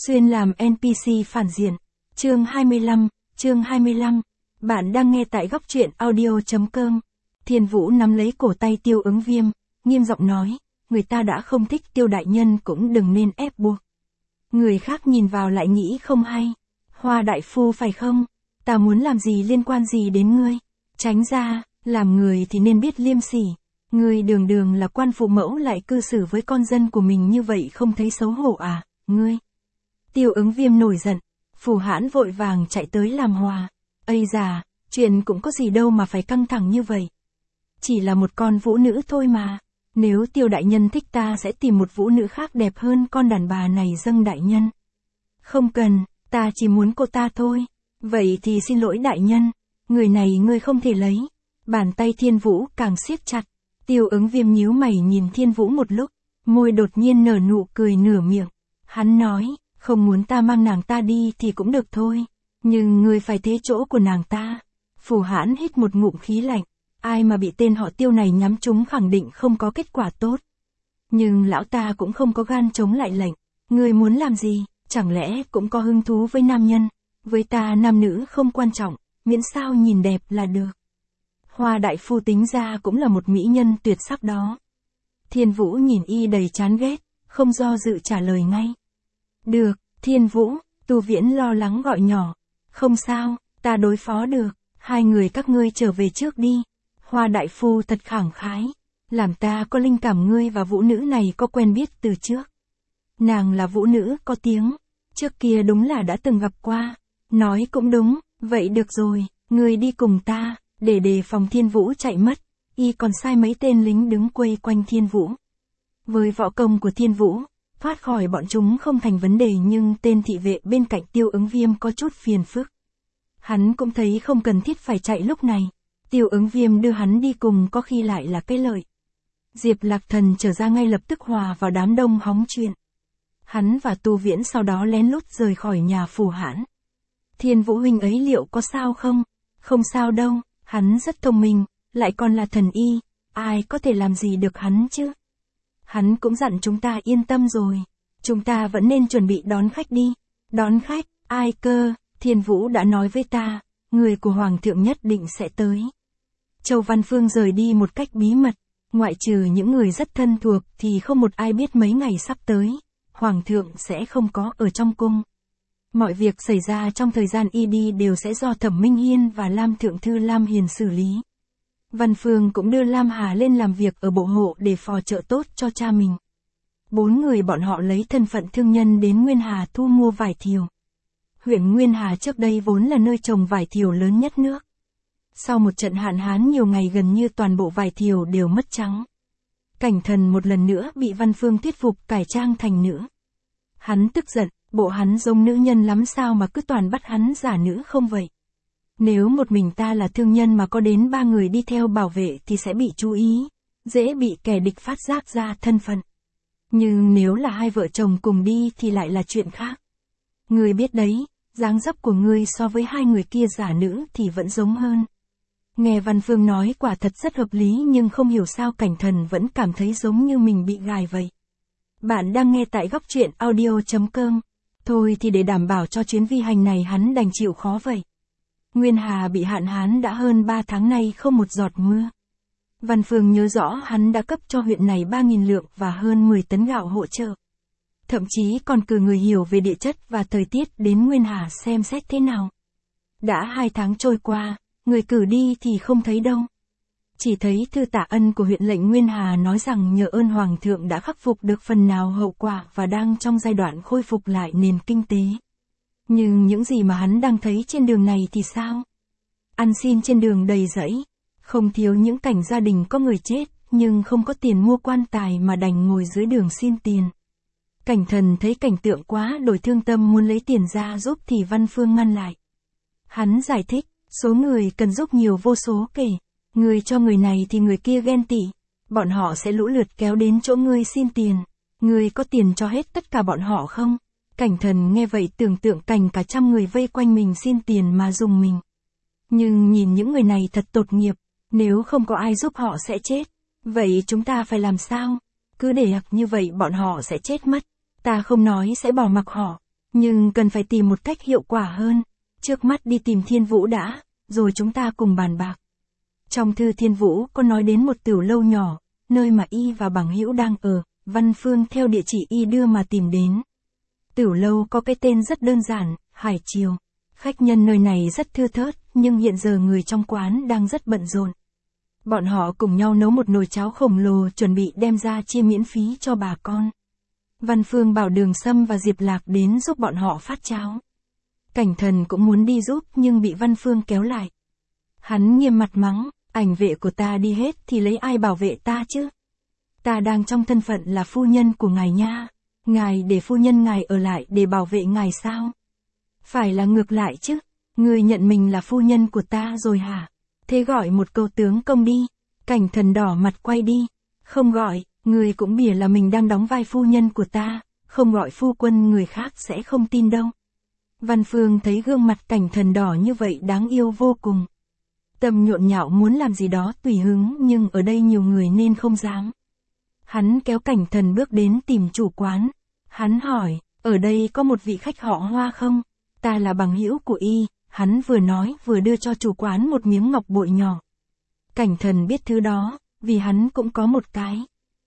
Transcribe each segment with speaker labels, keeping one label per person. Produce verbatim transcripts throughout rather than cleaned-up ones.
Speaker 1: Xuyên làm en pê xê phản diện. Chương hai mươi lăm, chương hai mươi lăm. Bạn đang nghe tại góc truyện audio.com. Thiên Vũ nắm lấy cổ tay Tiêu Ứng Viêm, nghiêm giọng nói, người ta đã không thích Tiêu đại nhân cũng đừng nên ép buộc. Người khác nhìn vào lại nghĩ không hay. Hoa đại phu phải không? Ta muốn làm gì liên quan gì đến ngươi? Tránh ra, làm người thì nên biết liêm sỉ. Ngươi đường đường là quan phụ mẫu lại cư xử với con dân của mình như vậy không thấy xấu hổ à, ngươi? Tiêu Ứng Viêm nổi giận, Phù Hãn vội vàng chạy tới làm hòa. Ây già, chuyện cũng có gì đâu mà phải căng thẳng như vậy. Chỉ là một con vũ nữ thôi mà. Nếu Tiêu đại nhân thích ta sẽ tìm một vũ nữ khác đẹp hơn con đàn bà này dâng đại nhân. Không cần, ta chỉ muốn cô ta thôi. Vậy thì xin lỗi đại nhân, người này ngươi không thể lấy. Bàn tay Thiên Vũ càng siết chặt. Tiêu Ứng Viêm nhíu mày nhìn Thiên Vũ một lúc, môi đột nhiên nở nụ cười nửa miệng. Hắn nói, không muốn ta mang nàng ta đi thì cũng được thôi, nhưng ngươi phải thế chỗ của nàng ta. Phù Hãn hít một ngụm khí lạnh, ai mà bị tên họ Tiêu này nhắm trúng khẳng định không có kết quả tốt. Nhưng lão ta cũng không có gan chống lại lệnh. Ngươi muốn làm gì, chẳng lẽ cũng có hứng thú với nam nhân? Với ta nam nữ không quan trọng, miễn sao nhìn đẹp là được. Hoa đại phu tính ra cũng là một mỹ nhân tuyệt sắc đó. Thiên Vũ nhìn y đầy chán ghét, không do dự trả lời ngay. Được, Thiên Vũ, Tu Viễn lo lắng gọi nhỏ. Không sao, ta đối phó được, hai người các ngươi trở về trước đi. Hoa đại phu thật khẳng khái, làm ta có linh cảm ngươi và vũ nữ này có quen biết từ trước. Nàng là vũ nữ có tiếng, trước kia đúng là đã từng gặp qua. Nói cũng đúng, vậy được rồi, ngươi đi cùng ta, để đề phòng Thiên Vũ chạy mất. Y còn sai mấy tên lính đứng quây quanh Thiên Vũ. Với võ công của Thiên Vũ, thoát khỏi bọn chúng không thành vấn đề, nhưng tên thị vệ bên cạnh Tiêu Ứng Viêm có chút phiền phức. Hắn cũng thấy không cần thiết phải chạy lúc này. Tiêu Ứng Viêm đưa hắn đi cùng có khi lại là cái lợi. Diệp Lạc Thần trở ra ngay lập tức hòa vào đám đông hóng chuyện. Hắn và Tu Viễn sau đó lén lút rời khỏi nhà Phù Hãn. Thiên Vũ huynh ấy liệu có sao không? Không sao đâu, hắn rất thông minh, lại còn là thần y, ai có thể làm gì được hắn chứ? Hắn cũng dặn chúng ta yên tâm rồi. Chúng ta vẫn nên chuẩn bị đón khách đi. Đón khách, ai cơ? Thiên Vũ đã nói với ta, người của Hoàng thượng nhất định sẽ tới. Châu Văn Phương rời đi một cách bí mật, ngoại trừ những người rất thân thuộc thì không một ai biết mấy ngày sắp tới, Hoàng thượng sẽ không có ở trong cung. Mọi việc xảy ra trong thời gian y đi đều sẽ do Thẩm Minh Hiên và Lam Thượng Thư Lam Hiền xử lý. Văn Phương cũng đưa Lam Hà lên làm việc ở bộ hộ để phò trợ tốt cho cha mình. Bốn người bọn họ lấy thân phận thương nhân đến Nguyên Hà thu mua vải thiều. Huyện Nguyên Hà trước đây vốn là nơi trồng vải thiều lớn nhất nước. Sau một trận hạn hán nhiều ngày gần như toàn bộ vải thiều đều mất trắng. Cảnh Thần một lần nữa bị Văn Phương thuyết phục cải trang thành nữ. Hắn tức giận, bộ hắn giống nữ nhân lắm sao mà cứ toàn bắt hắn giả nữ không vậy? Nếu một mình ta là thương nhân mà có đến ba người đi theo bảo vệ thì sẽ bị chú ý, dễ bị kẻ địch phát giác ra thân phận. Nhưng nếu là hai vợ chồng cùng đi thì lại là chuyện khác. Ngươi biết đấy, dáng dấp của ngươi so với hai người kia giả nữ thì vẫn giống hơn. Nghe Văn Phương nói quả thật rất hợp lý, nhưng không hiểu sao Cảnh Thần vẫn cảm thấy giống như mình bị gài vậy. Bạn đang nghe tại góc truyện audio.com. Thôi thì để đảm bảo cho chuyến vi hành này hắn đành chịu khó vậy. Nguyên Hà bị hạn hán đã hơn ba tháng nay không một giọt mưa. Văn Phương nhớ rõ hắn đã cấp cho huyện này ba nghìn lượng và hơn mười tấn gạo hỗ trợ. Thậm chí còn cử người hiểu về địa chất và thời tiết đến Nguyên Hà xem xét thế nào. Đã hai tháng trôi qua, người cử đi thì không thấy đâu. Chỉ thấy thư tạ ân của huyện lệnh Nguyên Hà nói rằng nhờ ơn Hoàng thượng đã khắc phục được phần nào hậu quả và đang trong giai đoạn khôi phục lại nền kinh tế. Nhưng những gì mà hắn đang thấy trên đường này thì sao? Ăn xin trên đường đầy rẫy, không thiếu những cảnh gia đình có người chết, nhưng không có tiền mua quan tài mà đành ngồi dưới đường xin tiền. Cảnh Thần thấy cảnh tượng quá đổi thương tâm muốn lấy tiền ra giúp thì Văn Phương ngăn lại. Hắn giải thích, số người cần giúp nhiều vô số kể. Người cho người này thì người kia ghen tị. Bọn họ sẽ lũ lượt kéo đến chỗ ngươi xin tiền. Ngươi có tiền cho hết tất cả bọn họ không? Cảnh Thần nghe vậy tưởng tượng cảnh cả trăm người vây quanh mình xin tiền mà dùng mình. Nhưng nhìn những người này thật tột nghiệp. Nếu không có ai giúp họ sẽ chết. Vậy chúng ta phải làm sao? Cứ để mặc như vậy bọn họ sẽ chết mất. Ta không nói sẽ bỏ mặc họ. Nhưng cần phải tìm một cách hiệu quả hơn. Trước mắt đi tìm Thiên Vũ đã, rồi chúng ta cùng bàn bạc. Trong thư Thiên Vũ có nói đến một tiểu lâu nhỏ, nơi mà y và bằng hữu đang ở, Văn Phương theo địa chỉ y đưa mà tìm đến. Tiểu lâu có cái tên rất đơn giản, Hải Triều. Khách nhân nơi này rất thưa thớt, nhưng hiện giờ người trong quán đang rất bận rộn. Bọn họ cùng nhau nấu một nồi cháo khổng lồ chuẩn bị đem ra chia miễn phí cho bà con. Văn Phương bảo Đường Sâm và Diệp Lạc đến giúp bọn họ phát cháo. Cảnh Thần cũng muốn đi giúp nhưng bị Văn Phương kéo lại. Hắn nghiêm mặt mắng, ảnh vệ của ta đi hết thì lấy ai bảo vệ ta chứ? Ta đang trong thân phận là phu nhân của ngài nha. Ngài để phu nhân ngài ở lại để bảo vệ ngài sao? Phải là ngược lại chứ. Người nhận mình là phu nhân của ta rồi hả? Thế gọi một câu tướng công đi. Cảnh Thần đỏ mặt quay đi. Không gọi, người cũng bỉa là mình đang đóng vai phu nhân của ta. Không gọi phu quân người khác sẽ không tin đâu. Văn Phương thấy gương mặt Cảnh Thần đỏ như vậy đáng yêu vô cùng. Tâm nhộn nhạo muốn làm gì đó tùy hứng nhưng ở đây nhiều người nên không dám. Hắn kéo Cảnh Thần bước đến tìm chủ quán. Hắn hỏi, ở đây có một vị khách họ Hoa không? Ta là bằng hữu của y, hắn vừa nói vừa đưa cho chủ quán một miếng ngọc bội nhỏ. Cảnh Thần biết thứ đó, vì hắn cũng có một cái.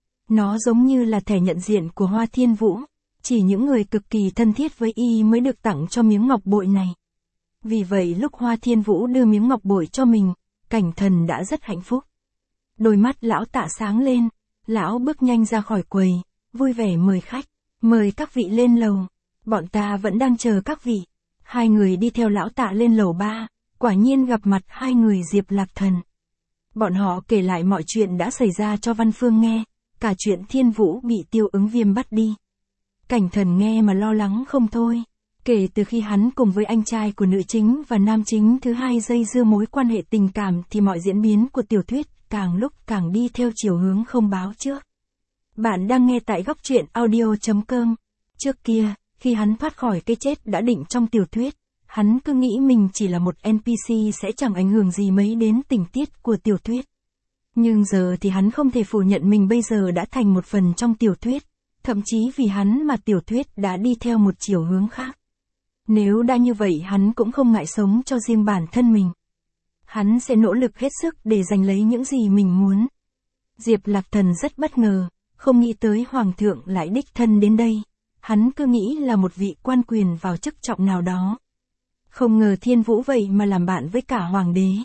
Speaker 1: Nó giống như là thẻ nhận diện của Hoa Thiên Vũ, chỉ những người cực kỳ thân thiết với y mới được tặng cho miếng ngọc bội này. Vì vậy lúc Hoa Thiên Vũ đưa miếng ngọc bội cho mình, Cảnh Thần đã rất hạnh phúc. Đôi mắt lão Tạ sáng lên, lão bước nhanh ra khỏi quầy, vui vẻ mời khách, mời các vị lên lầu, bọn ta vẫn đang chờ các vị. Hai người đi theo lão Tạ lên lầu ba, quả nhiên gặp mặt hai người Diệp Lạc Thần. Bọn họ kể lại mọi chuyện đã xảy ra cho Văn Phương nghe, cả chuyện Thiên Vũ bị Tiêu Ứng Viêm bắt đi. Cảnh Thần nghe mà lo lắng không thôi. Kể từ khi hắn cùng với anh trai của nữ chính và nam chính thứ hai dây dưa mối quan hệ tình cảm thì mọi diễn biến của tiểu thuyết càng lúc càng đi theo chiều hướng không báo trước. Bạn đang nghe tại góc truyện audio chấm com. Trước kia, khi hắn thoát khỏi cái chết đã định trong tiểu thuyết, hắn cứ nghĩ mình chỉ là một en pê xê sẽ chẳng ảnh hưởng gì mấy đến tình tiết của tiểu thuyết. Nhưng giờ thì hắn không thể phủ nhận mình bây giờ đã thành một phần trong tiểu thuyết, thậm chí vì hắn mà tiểu thuyết đã đi theo một chiều hướng khác. Nếu đã như vậy hắn cũng không ngại sống cho riêng bản thân mình. Hắn sẽ nỗ lực hết sức để giành lấy những gì mình muốn. Diệp Lạc Thần rất bất ngờ, không nghĩ tới Hoàng thượng lại đích thân đến đây. Hắn cứ nghĩ là một vị quan quyền vào chức trọng nào đó. Không ngờ Thiên Vũ vậy mà làm bạn với cả Hoàng đế.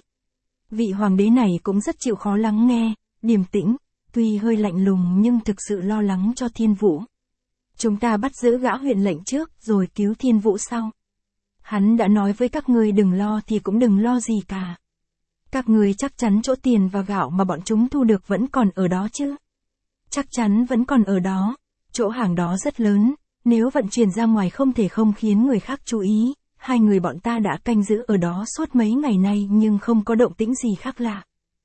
Speaker 1: Vị Hoàng đế này cũng rất chịu khó lắng nghe, điềm tĩnh, tuy hơi lạnh lùng nhưng thực sự lo lắng cho Thiên Vũ. Chúng ta bắt giữ gã huyện lệnh trước rồi cứu Thiên Vũ sau. Hắn đã nói với các ngươi đừng lo thì cũng đừng lo gì cả. Các ngươi chắc chắn chỗ tiền và gạo mà bọn chúng thu được vẫn còn ở đó chứ? Chắc chắn vẫn còn ở đó. Chỗ hàng đó rất lớn, nếu vận chuyển ra ngoài không thể không khiến người khác chú ý. Hai người bọn ta đã canh giữ ở đó suốt mấy ngày nay nhưng không có động tĩnh gì khác lạ.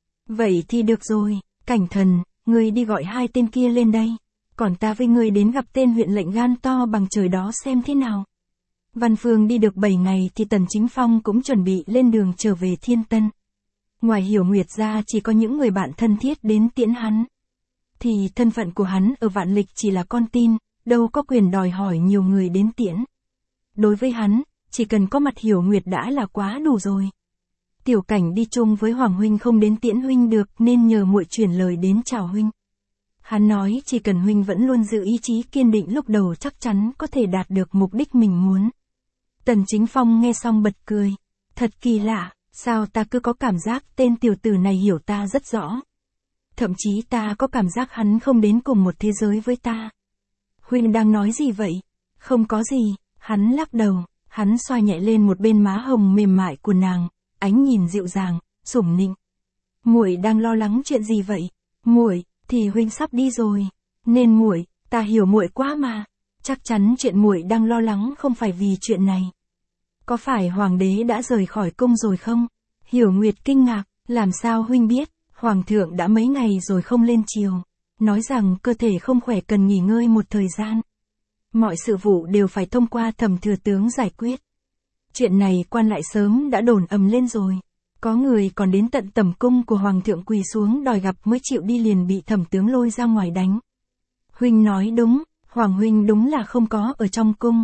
Speaker 1: Vậy thì được rồi, Cảnh Thần, ngươi đi gọi hai tên kia lên đây. Còn ta với ngươi đến gặp tên huyện lệnh gan to bằng trời đó xem thế nào. Văn Phương đi được bảy ngày thì Tần Chính Phong cũng chuẩn bị lên đường trở về Thiên Tân. Ngoài Hiểu Nguyệt ra chỉ có những người bạn thân thiết đến tiễn hắn. Thì thân phận của hắn ở Vạn Lịch chỉ là con tin, đâu có quyền đòi hỏi nhiều người đến tiễn. Đối với hắn, chỉ cần có mặt Hiểu Nguyệt đã là quá đủ rồi. Tiểu Cảnh đi chung với Hoàng huynh không đến tiễn huynh được nên nhờ muội chuyển lời đến chào huynh. Hắn nói chỉ cần huynh vẫn luôn giữ ý chí kiên định lúc đầu chắc chắn có thể đạt được mục đích mình muốn. Tần Chính Phong nghe xong bật cười. Thật kỳ lạ, sao ta cứ có cảm giác tên tiểu tử này hiểu ta rất rõ. Thậm chí ta có cảm giác hắn không đến cùng một thế giới với ta. Huynh đang nói gì vậy? Không có gì, hắn lắc đầu, hắn xoa nhẹ lên một bên má hồng mềm mại của nàng, ánh nhìn dịu dàng, sủng nịnh. Muội đang lo lắng chuyện gì vậy? Muội, thì huynh sắp đi rồi, nên muội, ta hiểu muội quá mà. Chắc chắn chuyện muội đang lo lắng không phải vì chuyện này. Có phải hoàng đế đã rời khỏi cung rồi không? Hiểu Nguyệt kinh ngạc, làm sao huynh biết? Hoàng thượng đã mấy ngày rồi không lên triều, nói rằng cơ thể không khỏe cần nghỉ ngơi một thời gian. Mọi sự vụ đều phải thông qua Thẩm thừa tướng giải quyết. Chuyện này quan lại sớm đã đồn ầm lên rồi. Có người còn đến tận tẩm cung của hoàng thượng quỳ xuống đòi gặp mới chịu đi liền bị Thẩm tướng lôi ra ngoài đánh. Huynh nói đúng, Hoàng huynh đúng là không có ở trong cung.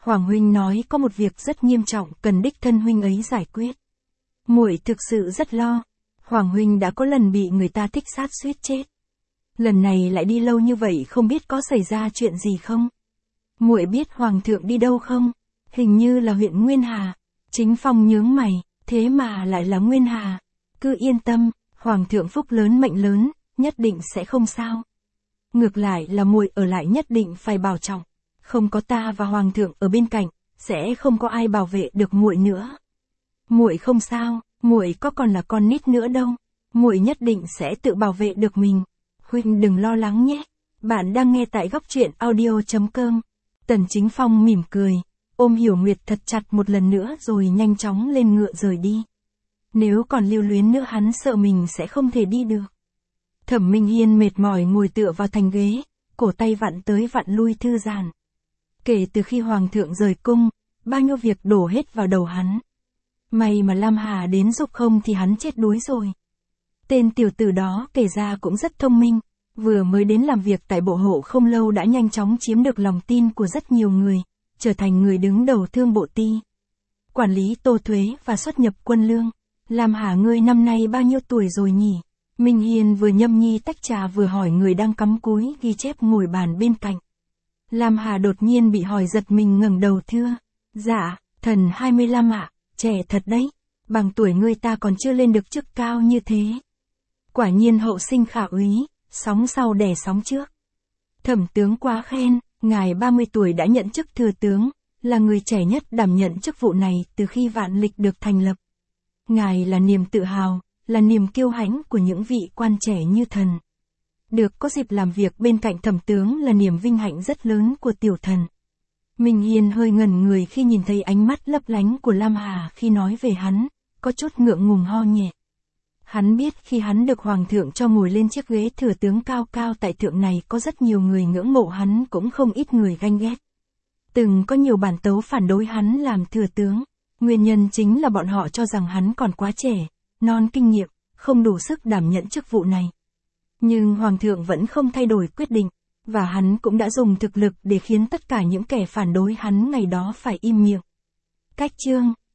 Speaker 1: Hoàng huynh nói có một việc rất nghiêm trọng cần đích thân huynh ấy giải quyết. Muội thực sự rất lo. Hoàng huynh đã có lần bị người ta thích sát suýt chết. Lần này lại đi lâu như vậy không biết có xảy ra chuyện gì không? Muội biết hoàng thượng đi đâu không? Hình như là huyện Nguyên Hà. Chính Phong nhướng mày, thế mà lại là Nguyên Hà. Cứ yên tâm, hoàng thượng phúc lớn mệnh lớn, nhất định sẽ không sao. Ngược lại là muội ở lại nhất định phải bảo trọng. Không có ta và hoàng thượng ở bên cạnh, sẽ không có ai bảo vệ được muội nữa. Muội không sao, muội có còn là con nít nữa đâu. Muội nhất định sẽ tự bảo vệ được mình. Huynh đừng lo lắng nhé. Bạn đang nghe tại góc truyện audio chấm com. Tần Chính Phong mỉm cười, ôm Hiểu Nguyệt thật chặt một lần nữa rồi nhanh chóng lên ngựa rời đi. Nếu còn lưu luyến nữa hắn sợ mình sẽ không thể đi được. Thẩm Minh Hiên mệt mỏi ngồi tựa vào thành ghế, cổ tay vặn tới vặn lui thư giãn. Kể từ khi hoàng thượng rời cung, bao nhiêu việc đổ hết vào đầu hắn. May mà Lam Hà đến giúp không thì hắn chết đuối rồi. Tên tiểu tử đó kể ra cũng rất thông minh, vừa mới đến làm việc tại bộ hộ không lâu đã nhanh chóng chiếm được lòng tin của rất nhiều người, trở thành người đứng đầu thương bộ ty. Quản lý tô thuế và xuất nhập quân lương. Lam Hà ngươi năm nay bao nhiêu tuổi rồi nhỉ? Minh Hiên vừa nhâm nhi tách trà vừa hỏi người đang cắm cúi ghi chép ngồi bàn bên cạnh. Lam Hà đột nhiên bị hỏi giật mình ngẩng đầu thưa. Dạ, thần hai mươi lăm ạ, trẻ thật đấy. Bằng tuổi ngươi ta còn chưa lên được chức cao như thế. Quả nhiên hậu sinh khả úy, sóng sau đè sóng trước. Thẩm tướng quá khen, ngài ba mươi tuổi đã nhận chức thừa tướng, là người trẻ nhất đảm nhận chức vụ này từ khi vạn lịch được thành lập. Ngài là niềm tự hào, là niềm kiêu hãnh của những vị quan trẻ như thần. Được có dịp làm việc bên cạnh thẩm tướng là niềm vinh hạnh rất lớn của tiểu thần. Minh Hiên hơi ngẩn người khi nhìn thấy ánh mắt lấp lánh của Lam Hà khi nói về hắn, có chút ngượng ngùng ho nhẹ. Hắn biết khi hắn được hoàng thượng cho ngồi lên chiếc ghế thừa tướng cao cao tại thượng này có rất nhiều người ngưỡng mộ hắn cũng không ít người ganh ghét. Từng có nhiều bản tấu phản đối hắn làm thừa tướng, nguyên nhân chính là bọn họ cho rằng hắn còn quá trẻ, non kinh nghiệm, không đủ sức đảm nhận chức vụ này. Nhưng hoàng thượng vẫn không thay đổi quyết định, và hắn cũng đã dùng thực lực để khiến tất cả những kẻ phản đối hắn ngày đó phải im miệng. Cách chương